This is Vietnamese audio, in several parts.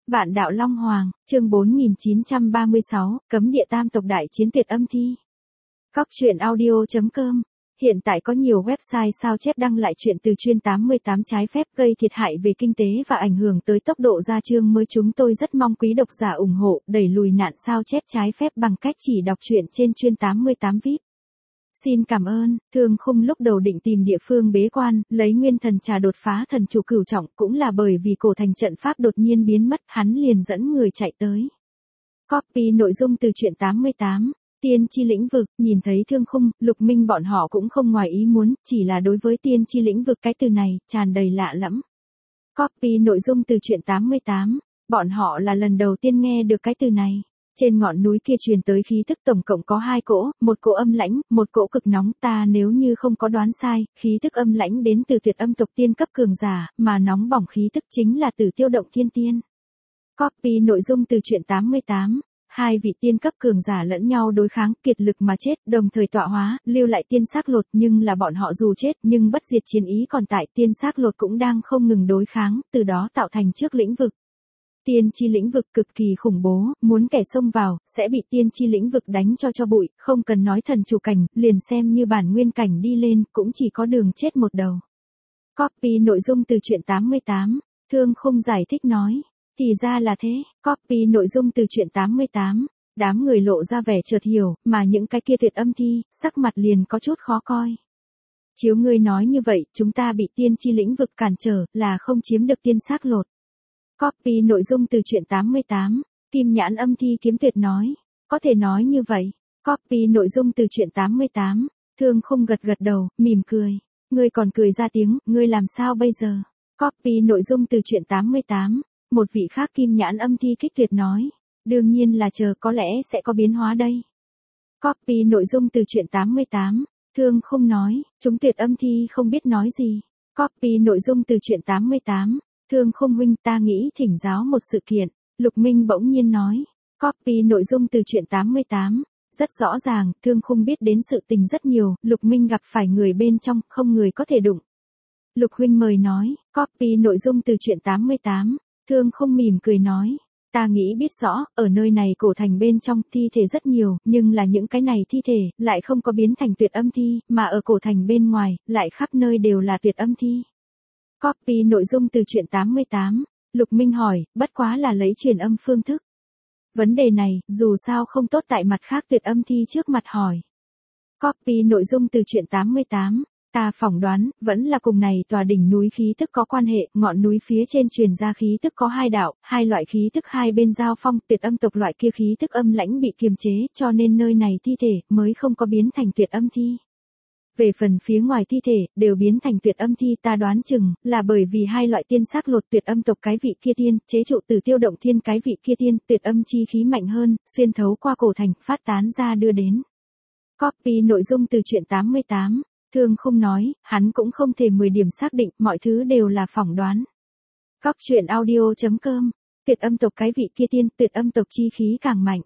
Vạn đạo Long Hoàng, chương 4936, cấm địa tam tộc đại chiến tuyệt âm thi. Góc truyện audio.com. Hiện tại có nhiều website sao chép đăng lại chuyện từ chuyên 88 trái phép gây thiệt hại về kinh tế và ảnh hưởng tới tốc độ ra chương mới. Chúng tôi rất mong quý độc giả ủng hộ, đẩy lùi nạn sao chép trái phép bằng cách chỉ đọc truyện trên chuyên 88 VIP. Xin cảm ơn. Thương Khung lúc đầu định tìm địa phương bế quan, lấy nguyên thần trà đột phá thần trụ cửu trọng, cũng là bởi vì cổ thành trận pháp đột nhiên biến mất, hắn liền dẫn người chạy tới. Copy nội dung từ truyện 88. Tiên chi lĩnh vực. Nhìn thấy Thương Khung, Lục Minh bọn họ cũng không ngoài ý muốn, chỉ là đối với tiên chi lĩnh vực cái từ này, tràn đầy lạ lẫm. Copy nội dung từ truyện 88. Bọn họ là lần đầu tiên nghe được cái từ này. Trên ngọn núi kia truyền tới khí tức tổng cộng có 2 cỗ, một cỗ âm lãnh, một cỗ cực nóng. Ta nếu như không có đoán sai, khí tức âm lãnh đến từ tuyệt âm tộc tiên cấp cường giả, mà nóng bỏng khí tức chính là từ Tiêu Động Thiên Tiên. Copy nội dung từ truyện 88. Hai vị tiên cấp cường giả lẫn nhau đối kháng, kiệt lực mà chết, đồng thời tọa hóa, lưu lại tiên xác lột, nhưng là bọn họ dù chết nhưng bất diệt chiến ý còn tại, tiên xác lột cũng đang không ngừng đối kháng, từ đó tạo thành trước lĩnh vực. Tiên chi lĩnh vực cực kỳ khủng bố, muốn kẻ xông vào, sẽ bị tiên chi lĩnh vực đánh cho bụi, không cần nói thần chủ cảnh, liền xem như bản nguyên cảnh đi lên, cũng chỉ có đường chết một đầu. Copy nội dung từ truyện 88. Thương Khung giải thích nói. Thì ra là thế. Copy nội dung từ truyện 88. Đám người lộ ra vẻ chợt hiểu, mà những cái kia tuyệt âm thi, sắc mặt liền có chút khó coi. Chiếu ngươi nói như vậy, chúng ta bị tiên chi lĩnh vực cản trở, là không chiếm được tiên xác lột. Copy nội dung từ truyện 88. Kim nhãn âm thi kiếm tuyệt nói. Có thể nói như vậy. Copy nội dung từ truyện 88. Thương Khung gật gật đầu, mỉm cười. Ngươi còn cười ra tiếng, ngươi làm sao bây giờ? Copy nội dung từ truyện 88. Một vị khác kim nhãn âm thi kích tuyệt nói. Đương nhiên là chờ, có lẽ sẽ có biến hóa đây. Copy nội dung từ truyện 88. Thương Khung nói, chúng tuyệt âm thi không biết nói gì. Copy nội dung từ truyện 88. Thương Khung huynh, ta nghĩ thỉnh giáo một sự kiện. Lục Minh bỗng nhiên nói. Copy nội dung từ truyện 88. Rất rõ ràng, Thương Khung biết đến sự tình rất nhiều, Lục Minh gặp phải người bên trong, không người có thể đụng. Lục huynh mời nói. Copy nội dung từ truyện 88. Thương Khung mỉm cười nói. Ta nghĩ biết rõ, ở nơi này cổ thành bên trong, thi thể rất nhiều, nhưng là những cái này thi thể, lại không có biến thành tuyệt âm thi, mà ở cổ thành bên ngoài, lại khắp nơi đều là tuyệt âm thi. Copy nội dung từ truyện 88. Lục Minh hỏi, bất quá là lấy truyền âm phương thức. Vấn đề này, dù sao không tốt tại mặt khác tuyệt âm thi trước mặt hỏi. Copy nội dung từ truyện 88. Ta phỏng đoán, vẫn là cùng này tòa đỉnh núi khí tức có quan hệ, ngọn núi phía trên truyền ra khí tức có 2 đạo, 2 loại khí tức hai bên giao phong, tuyệt âm tộc loại kia khí tức âm lãnh bị kiềm chế, cho nên nơi này thi thể mới không có biến thành tuyệt âm thi. Về phần phía ngoài thi thể, đều biến thành tuyệt âm thi, ta đoán chừng, là bởi vì 2 loại tiên xác lột tuyệt âm tộc cái vị kia tiên, chế trụ từ Tiêu Động Thiên cái vị kia tiên, tuyệt âm chi khí mạnh hơn, xuyên thấu qua cổ thành, phát tán ra đưa đến. Copy nội dung từ truyện 88. Thương Khung nói, hắn cũng không thể 10 điểm xác định, mọi thứ đều là phỏng đoán. Góc truyện audio.com. Tuyệt âm tộc cái vị kia tiên, tuyệt âm tộc chi khí càng mạnh.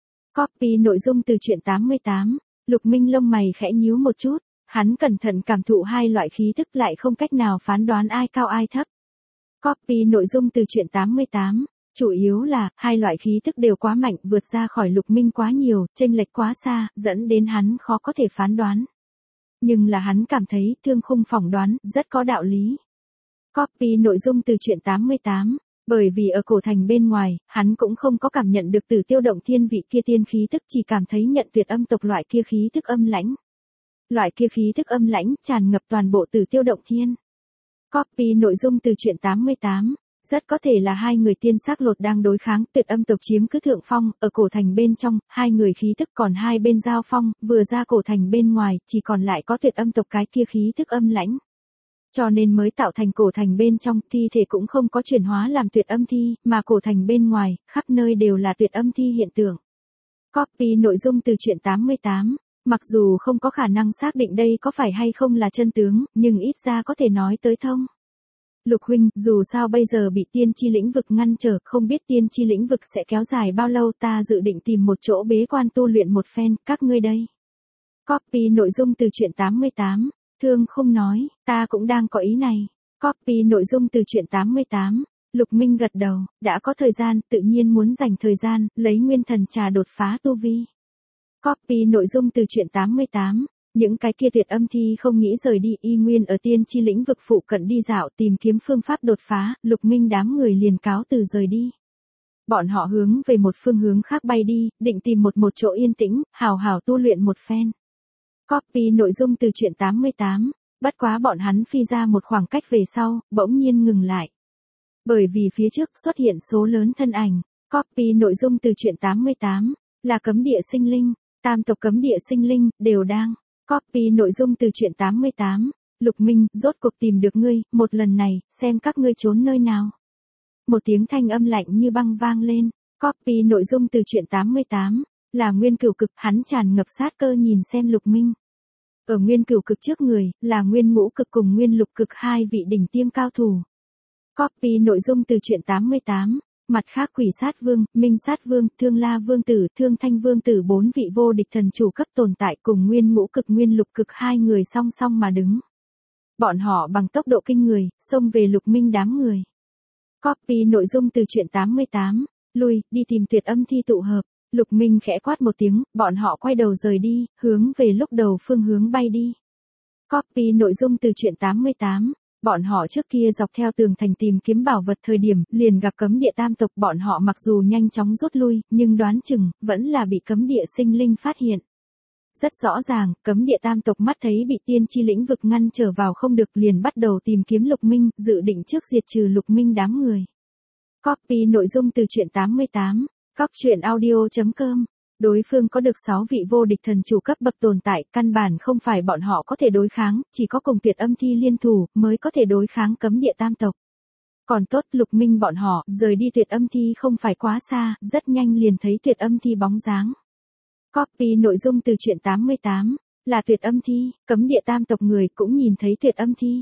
Copy nội dung từ truyện 88. Lục Minh lông mày khẽ nhíu một chút, hắn cẩn thận cảm thụ 2 loại khí tức lại không cách nào phán đoán ai cao ai thấp. Copy nội dung từ truyện 88. Chủ yếu là, 2 loại khí tức đều quá mạnh, vượt ra khỏi Lục Minh quá nhiều, chênh lệch quá xa, dẫn đến hắn khó có thể phán đoán. Nhưng là hắn cảm thấy Thương Khung phỏng đoán, rất có đạo lý. Copy nội dung từ truyện 88. Bởi vì ở cổ thành bên ngoài, hắn cũng không có cảm nhận được từ Tiêu Động Thiên vị kia tiên khí tức, chỉ cảm thấy nhận tuyệt âm tộc loại kia khí tức âm lãnh. Loại kia khí tức âm lãnh, tràn ngập toàn bộ từ Tiêu Động Thiên. Copy nội dung từ truyện 88. Rất có thể là 2 người tiên xác lột đang đối kháng, tuyệt âm tộc chiếm cứ thượng phong, ở cổ thành bên trong, 2 người khí tức còn hai bên giao phong, vừa ra cổ thành bên ngoài, chỉ còn lại có tuyệt âm tộc cái kia khí tức âm lãnh. Cho nên mới tạo thành cổ thành bên trong, thi thể cũng không có chuyển hóa làm tuyệt âm thi, mà cổ thành bên ngoài, khắp nơi đều là tuyệt âm thi hiện tượng. Copy nội dung từ truyện 88. Mặc dù không có khả năng xác định đây có phải hay không là chân tướng, nhưng ít ra có thể nói tới thông. Lục huynh, dù sao bây giờ bị tiên chi lĩnh vực ngăn trở, không biết tiên chi lĩnh vực sẽ kéo dài bao lâu, ta dự định tìm một chỗ bế quan tu luyện một phen, các ngươi đây. Copy nội dung từ truyện 88. Thương Khung nói, ta cũng đang có ý này. Copy nội dung từ truyện 88. Lục Minh gật đầu, đã có thời gian, tự nhiên muốn dành thời gian, lấy nguyên thần trà đột phá tu vi. Copy nội dung từ truyện 88. Những cái kia tuyệt âm thi không nghĩ rời đi, y nguyên ở tiên chi lĩnh vực phụ cận đi dạo tìm kiếm phương pháp đột phá, Lục Minh đám người liền cáo từ rời đi. Bọn họ hướng về một phương hướng khác bay đi, định tìm một chỗ yên tĩnh, hào hào tu luyện một phen. Copy nội dung từ truyện 88. Bất quá bọn hắn phi ra một khoảng cách về sau, bỗng nhiên ngừng lại. Bởi vì phía trước xuất hiện số lớn thân ảnh. Copy nội dung từ truyện 88. Là cấm địa sinh linh, tam tộc cấm địa sinh linh, đều đang. Copy nội dung từ truyện 88. Lục Minh, rốt cuộc tìm được ngươi, một lần này, xem các ngươi trốn nơi nào. Một tiếng thanh âm lạnh như băng vang lên. Copy nội dung từ truyện 88. Là Nguyên Cửu Cực, hắn tràn ngập sát cơ nhìn xem Lục Minh. Ở Nguyên Cửu Cực trước người, là Nguyên Ngũ Cực cùng Nguyên Lục Cực, hai vị đỉnh tiêm cao thủ. Copy nội dung từ truyện 88. Mặt khác Quỷ Sát Vương, Minh Sát Vương, Thương La Vương Tử, Thương Thanh Vương Tử, bốn vị vô địch thần chủ cấp tồn tại cùng Nguyên Ngũ Cực Nguyên Lục Cực, hai người song song mà đứng. Bọn họ bằng tốc độ kinh người, xông về Lục Minh đám người. Copy nội dung từ truyện 88. Lui, đi tìm tuyệt âm thi tụ hợp. Lục Minh khẽ quát một tiếng, bọn họ quay đầu rời đi, hướng về lúc đầu phương hướng bay đi. Copy nội dung từ truyện 88. Bọn họ trước kia dọc theo tường thành tìm kiếm bảo vật thời điểm, liền gặp cấm địa tam tộc, bọn họ mặc dù nhanh chóng rút lui, nhưng đoán chừng, vẫn là bị cấm địa sinh linh phát hiện. Rất rõ ràng, cấm địa tam tộc mắt thấy bị tiên chi lĩnh vực ngăn trở vào không được, liền bắt đầu tìm kiếm Lục Minh, dự định trước diệt trừ Lục Minh đám người. Copy nội dung từ truyện 88. Coctruyện.audio.com. Đối phương có được 6 vị vô địch thần chủ cấp bậc tồn tại, căn bản không phải bọn họ có thể đối kháng, chỉ có cùng tuyệt âm thi liên thủ, mới có thể đối kháng cấm địa tam tộc. Còn tốt, Lục Minh bọn họ, rời đi tuyệt âm thi không phải quá xa, rất nhanh liền thấy tuyệt âm thi bóng dáng. Copy nội dung từ truyện 88. Là tuyệt âm thi, cấm địa tam tộc người cũng nhìn thấy tuyệt âm thi.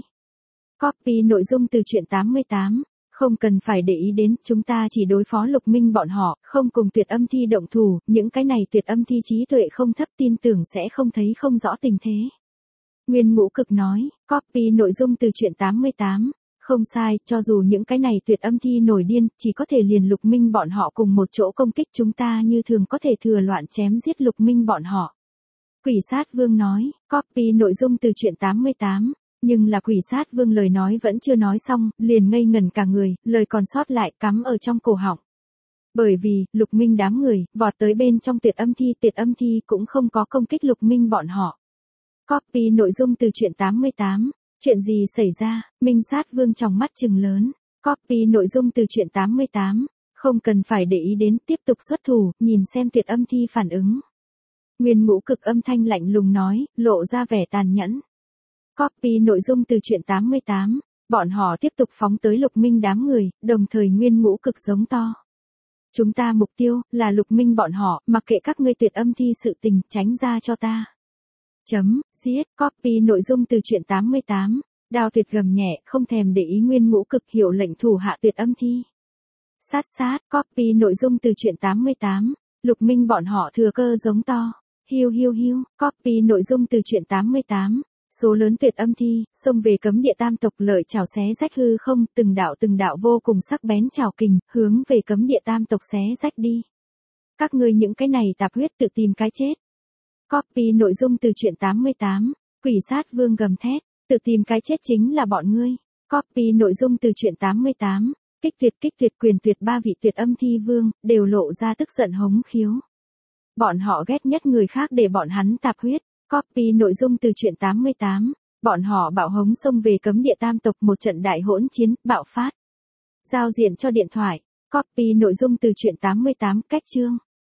Copy nội dung từ truyện 88. Không cần phải để ý đến, chúng ta chỉ đối phó Lục Minh bọn họ, không cùng tuyệt âm thi động thủ, những cái này tuyệt âm thi trí tuệ không thấp, tin tưởng sẽ không thấy không rõ tình thế. Nguyên Ngũ Cực nói. Copy nội dung từ truyện 88. Không sai, cho dù những cái này tuyệt âm thi nổi điên, chỉ có thể liền Lục Minh bọn họ cùng một chỗ công kích chúng ta, như thường có thể thừa loạn chém giết Lục Minh bọn họ. Quỷ Sát Vương nói. Copy nội dung từ truyện 88. Nhưng là Quỷ Sát Vương lời nói vẫn chưa nói xong, liền ngây ngẩn cả người, lời còn sót lại cắm ở trong cổ họng. Bởi vì, Lục Minh đám người, vọt tới bên trong tuyệt âm thi cũng không có công kích Lục Minh bọn họ. Copy nội dung từ truyện 88. Chuyện gì xảy ra? Minh Sát Vương trong mắt trừng lớn. Copy nội dung từ truyện 88. Không cần phải để ý đến, tiếp tục xuất thủ, nhìn xem tuyệt âm thi phản ứng. Nguyên Ngũ Cực âm thanh lạnh lùng nói, lộ ra vẻ tàn nhẫn. Copy nội dung từ truyện 88. Bọn họ tiếp tục phóng tới Lục Minh đám người, đồng thời Nguyên Ngũ Cực giống to. Chúng ta mục tiêu, là Lục Minh bọn họ, mặc kệ các ngươi tuyệt âm thi sự tình, tránh ra cho ta. Giết. Copy nội dung từ truyện 88. Đao Tuyệt gầm nhẹ, không thèm để ý Nguyên Ngũ Cực, hiệu lệnh thủ hạ tuyệt âm thi. Sát. Copy nội dung từ truyện 88. Lục Minh bọn họ thừa cơ giống to. Hiu. Copy nội dung từ truyện 88. Số lớn tuyệt âm thi, xông về cấm địa tam tộc, lợi chảo xé rách hư không, từng đạo vô cùng sắc bén chảo kình, hướng về cấm địa tam tộc xé rách đi. Các ngươi những cái này tạp huyết tự tìm cái chết. Copy nội dung từ truyện 88. Quỷ Sát Vương gầm thét, tự tìm cái chết chính là bọn ngươi. Copy nội dung từ truyện 88. Kích tuyệt quyền tuyệt, ba vị tuyệt âm thi vương, đều lộ ra tức giận hống khiếu. Bọn họ ghét nhất người khác để bọn hắn tạp huyết. Copy nội dung từ truyện 88. Bọn họ bạo hống xông về cấm địa tam tộc, một trận đại hỗn chiến, bạo phát. Giao diện cho điện thoại. Copy nội dung từ truyện 88. Cách chương.